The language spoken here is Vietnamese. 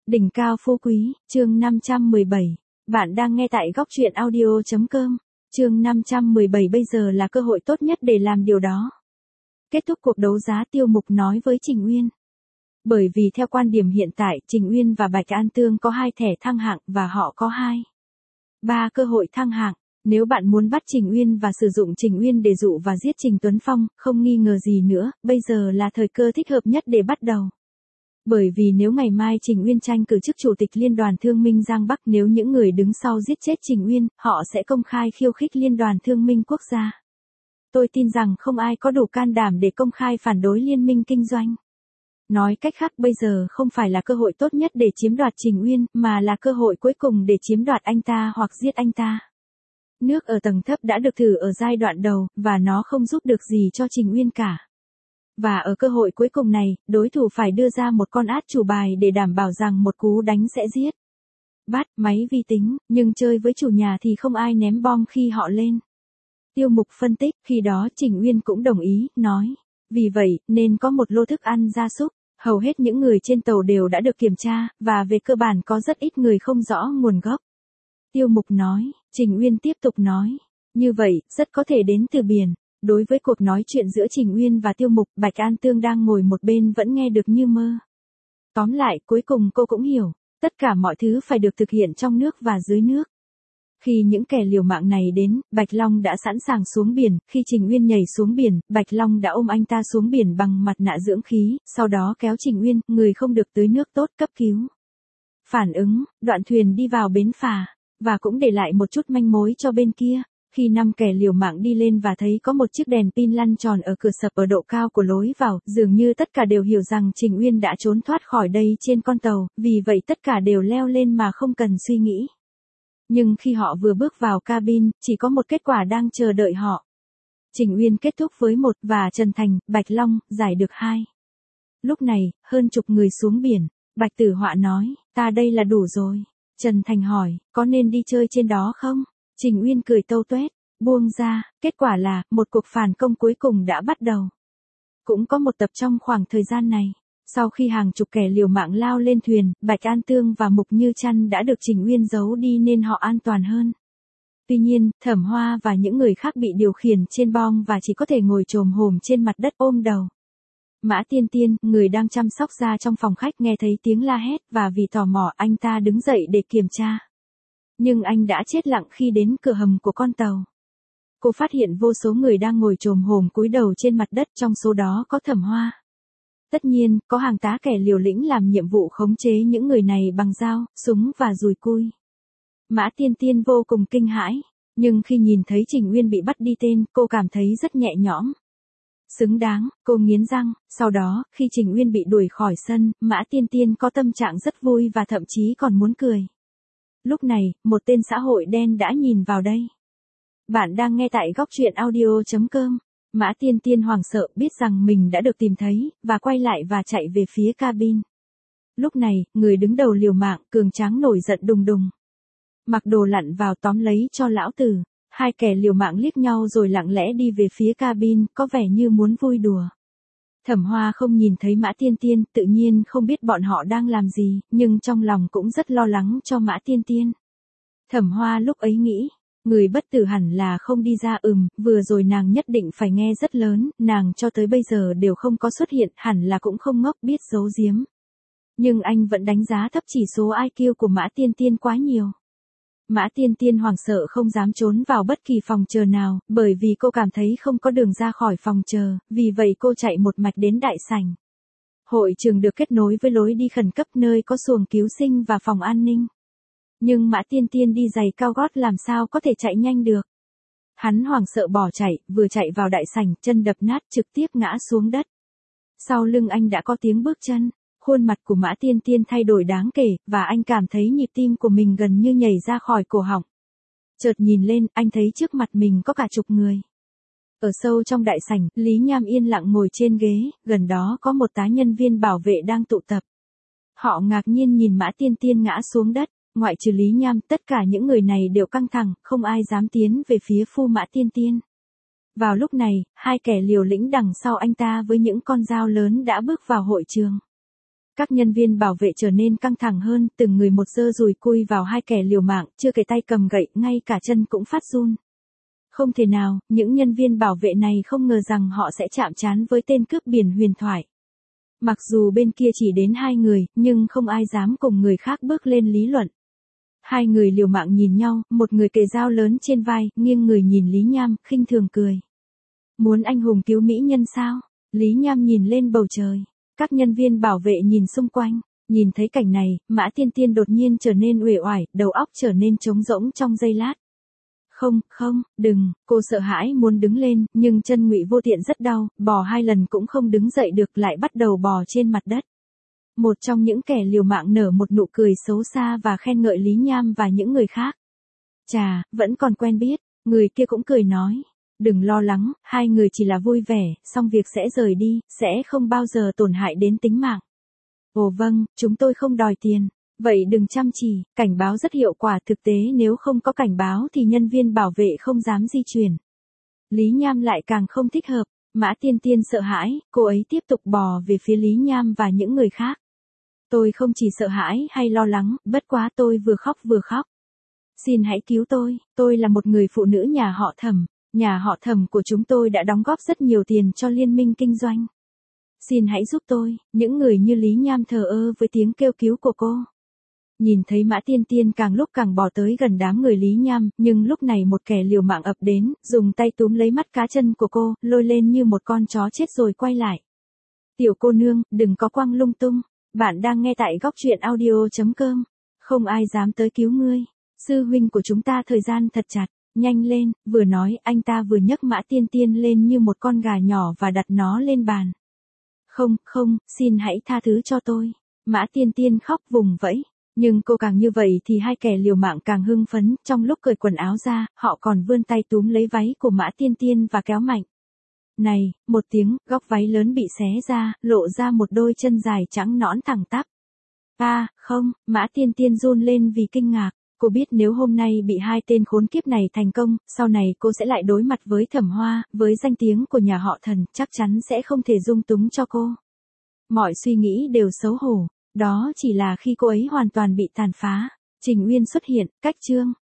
Đỉnh cao phú quý, chương 517. Bạn đang nghe tại góc truyện audio.com. Chương 517 bây giờ là cơ hội tốt nhất để làm điều đó. Kết thúc cuộc đấu giá, Tiêu Mục nói với Trình Uyên. Bởi vì theo quan điểm hiện tại, Trình Uyên và Bạch An Tương có 2 thẻ thăng hạng và họ có 3 cơ hội thăng hạng. Nếu bạn muốn bắt Trình Uyên và sử dụng Trình Uyên để dụ và giết Trình Tuấn Phong, không nghi ngờ gì nữa, bây giờ là thời cơ thích hợp nhất để bắt đầu. Bởi vì nếu ngày mai Trình Uyên tranh cử chức chủ tịch Liên đoàn Thương minh Giang Bắc, nếu những người đứng sau giết chết Trình Uyên, họ sẽ công khai khiêu khích Liên đoàn Thương minh Quốc gia. Tôi tin rằng không ai có đủ can đảm để công khai phản đối liên minh kinh doanh. Nói cách khác, bây giờ không phải là cơ hội tốt nhất để chiếm đoạt Trình Uyên, mà là cơ hội cuối cùng để chiếm đoạt anh ta hoặc giết anh ta. Nước ở tầng thấp đã được thử ở giai đoạn đầu, và nó không giúp được gì cho Trình Uyên cả. Và ở cơ hội cuối cùng này, đối thủ phải đưa ra một con át chủ bài để đảm bảo rằng một cú đánh sẽ giết. Bắt máy vi tính, nhưng chơi với chủ nhà thì không ai ném bom khi họ lên. Tiêu Mục phân tích, khi đó Trình Uyên cũng đồng ý, nói. Vì vậy, nên có một lô thức ăn gia súc. Hầu hết những người trên tàu đều đã được kiểm tra, và về cơ bản có rất ít người không rõ nguồn gốc. Tiêu Mục nói, Trình Uyên tiếp tục nói. Như vậy, rất có thể đến từ biển. Đối với cuộc nói chuyện giữa Trình Uyên và Tiêu Mục, Bạch An Tương đang ngồi một bên vẫn nghe được như mơ. Tóm lại, cuối cùng cô cũng hiểu, tất cả mọi thứ phải được thực hiện trong nước và dưới nước. Khi những kẻ liều mạng này đến, Bạch Long đã sẵn sàng xuống biển, khi Trình Uyên nhảy xuống biển, Bạch Long đã ôm anh ta xuống biển bằng mặt nạ dưỡng khí, sau đó kéo Trình Uyên, người không được tưới nước tốt, cấp cứu. Phản ứng, đoạn thuyền đi vào bến phà, và cũng để lại một chút manh mối cho bên kia. Khi 5 kẻ liều mạng đi lên và thấy có một chiếc đèn pin lăn tròn ở cửa sập ở độ cao của lối vào, dường như tất cả đều hiểu rằng Trình Uyên đã trốn thoát khỏi đây trên con tàu, vì vậy tất cả đều leo lên mà không cần suy nghĩ. Nhưng khi họ vừa bước vào cabin, chỉ có một kết quả đang chờ đợi họ. Trình Uyên kết thúc với 1 và Trần Thành, Bạch Long, giải được 2. Lúc này, hơn chục người xuống biển, Bạch Tử Họa nói, ta đây là đủ rồi. Trần Thành hỏi, có nên đi chơi trên đó không? Trình Uyên cười tâu tuét, buông ra, kết quả là, một cuộc phản công cuối cùng đã bắt đầu. Cũng có một tập trong khoảng thời gian này. Sau khi hàng chục kẻ liều mạng lao lên thuyền, Bạch An Tương và Mục Như Chăn đã được Trình Uyên giấu đi nên họ an toàn hơn. Tuy nhiên, Thẩm Hoa và những người khác bị điều khiển trên bong và chỉ có thể ngồi chồm hổm trên mặt đất ôm đầu. Mã Tiên Tiên, người đang chăm sóc da trong phòng khách nghe thấy tiếng la hét và vì tò mò anh ta đứng dậy để kiểm tra. Nhưng anh đã chết lặng khi đến cửa hầm của con tàu. Cô phát hiện vô số người đang ngồi chồm hổm cúi đầu trên mặt đất, trong số đó có Thẩm Hoa. Tất nhiên, có hàng tá kẻ liều lĩnh làm nhiệm vụ khống chế những người này bằng dao, súng và dùi cui. Mã Tiên Tiên vô cùng kinh hãi, nhưng khi nhìn thấy Trình Uyên bị bắt đi tên, cô cảm thấy rất nhẹ nhõm. Xứng đáng, cô nghiến răng, sau đó, khi Trình Uyên bị đuổi khỏi sân, Mã Tiên Tiên có tâm trạng rất vui và thậm chí còn muốn cười. Lúc này, một tên xã hội đen đã nhìn vào đây. Bạn đang nghe tại góc truyện audio.com. Mã Tiên Tiên hoảng sợ biết rằng mình đã được tìm thấy, và quay lại và chạy về phía cabin. Lúc này, người đứng đầu liều mạng, cường tráng nổi giận đùng đùng. Mặc đồ lặn vào tóm lấy cho lão tử. 2 kẻ liều mạng liếc nhau rồi lặng lẽ đi về phía cabin, có vẻ như muốn vui đùa. Thẩm Hoa không nhìn thấy Mã Tiên Tiên, tự nhiên không biết bọn họ đang làm gì, nhưng trong lòng cũng rất lo lắng cho Mã Tiên Tiên. Thẩm Hoa lúc ấy nghĩ, người bất tử hẳn là không đi ra, vừa rồi nàng nhất định phải nghe rất lớn, nàng cho tới bây giờ đều không có xuất hiện, hẳn là cũng không ngốc biết giấu giếm. Nhưng anh vẫn đánh giá thấp chỉ số IQ của Mã Tiên Tiên quá nhiều. Mã Tiên Tiên hoảng sợ không dám trốn vào bất kỳ phòng chờ nào, bởi vì cô cảm thấy không có đường ra khỏi phòng chờ, vì vậy cô chạy một mạch đến đại sảnh. Hội trường được kết nối với lối đi khẩn cấp nơi có xuồng cứu sinh và phòng an ninh. Nhưng Mã Tiên Tiên đi giày cao gót làm sao có thể chạy nhanh được. Hắn hoảng sợ bỏ chạy, vừa chạy vào đại sảnh, chân đập nát trực tiếp ngã xuống đất. Sau lưng anh đã có tiếng bước chân, khuôn mặt của Mã Tiên Tiên thay đổi đáng kể, và anh cảm thấy nhịp tim của mình gần như nhảy ra khỏi cổ họng. Chợt nhìn lên, anh thấy trước mặt mình có cả chục người. Ở sâu trong đại sảnh, Lý Nham yên lặng ngồi trên ghế, gần đó có một tá nhân viên bảo vệ đang tụ tập. Họ ngạc nhiên nhìn Mã Tiên Tiên ngã xuống đất. Ngoại trừ Lý Nham, tất cả những người này đều căng thẳng, không ai dám tiến về phía phu Mã Tiên Tiên. Vào lúc này, 2 kẻ liều lĩnh đằng sau anh ta với những con dao lớn đã bước vào hội trường. Các nhân viên bảo vệ trở nên căng thẳng hơn, từng người một giơ dùi cui vào hai kẻ liều mạng, chưa kể tay cầm gậy, ngay cả chân cũng phát run. Không thể nào, những nhân viên bảo vệ này không ngờ rằng họ sẽ chạm trán với tên cướp biển huyền thoại. Mặc dù bên kia chỉ đến 2 người, nhưng không ai dám cùng người khác bước lên lý luận. Hai người liều mạng nhìn nhau, một người kề dao lớn trên vai, nghiêng người nhìn Lý Nham, khinh thường cười. Muốn anh hùng cứu mỹ nhân sao? Lý Nham nhìn lên bầu trời. Các nhân viên bảo vệ nhìn xung quanh. Nhìn thấy cảnh này, Mã Tiên Tiên đột nhiên trở nên uể oải, đầu óc trở nên trống rỗng trong giây lát. Không, đừng, cô sợ hãi muốn đứng lên, nhưng chân Ngụy Vô Tiện rất đau, bò 2 lần cũng không đứng dậy được, lại bắt đầu bò trên mặt đất. Một trong những kẻ liều mạng nở một nụ cười xấu xa và khen ngợi Lý Nham và những người khác. Chà, vẫn còn quen biết, người kia cũng cười nói. Đừng lo lắng, 2 người chỉ là vui vẻ, xong việc sẽ rời đi, sẽ không bao giờ tổn hại đến tính mạng. Ồ vâng, chúng tôi không đòi tiền. Vậy đừng chăm chỉ, cảnh báo rất hiệu quả, thực tế nếu không có cảnh báo thì nhân viên bảo vệ không dám di chuyển. Lý Nham lại càng không thích hợp, Mã Tiên Tiên sợ hãi, cô ấy tiếp tục bò về phía Lý Nham và những người khác. Tôi không chỉ sợ hãi hay lo lắng, bất quá tôi vừa khóc. Xin hãy cứu tôi là một người phụ nữ nhà họ Thẩm, nhà họ Thẩm của chúng tôi đã đóng góp rất nhiều tiền cho liên minh kinh doanh. Xin hãy giúp tôi, những người như Lý Nham thờ ơ với tiếng kêu cứu của cô. Nhìn thấy Mã Tiên Tiên càng lúc càng bò tới gần đám người Lý Nham, nhưng lúc này một kẻ liều mạng ập đến, dùng tay túm lấy mắt cá chân của cô, lôi lên như một con chó chết rồi quay lại. Tiểu cô nương, đừng có quăng lung tung, bạn đang nghe tại góc truyện audio.com, không ai dám tới cứu ngươi, sư huynh của chúng ta thời gian thật chặt, nhanh lên, vừa nói anh ta vừa nhấc Mã Tiên Tiên lên như một con gà nhỏ và đặt nó lên bàn. Không, xin hãy tha thứ cho tôi, Mã Tiên Tiên khóc vùng vẫy. Nhưng cô càng như vậy thì hai kẻ liều mạng càng hưng phấn, trong lúc cởi quần áo ra, họ còn vươn tay túm lấy váy của Mã Tiên Tiên và kéo mạnh. Này, một tiếng, góc váy lớn bị xé ra, lộ ra một đôi chân dài trắng nõn thẳng tắp. Không, Mã Tiên Tiên run lên vì kinh ngạc, cô biết nếu hôm nay bị 2 tên khốn kiếp này thành công, sau này cô sẽ lại đối mặt với Thẩm Hoa, với danh tiếng của nhà họ Thần, chắc chắn sẽ không thể dung túng cho cô. Mọi suy nghĩ đều xấu hổ. Đó chỉ là khi cô ấy hoàn toàn bị tàn phá. Trình Uyên xuất hiện, cách chương.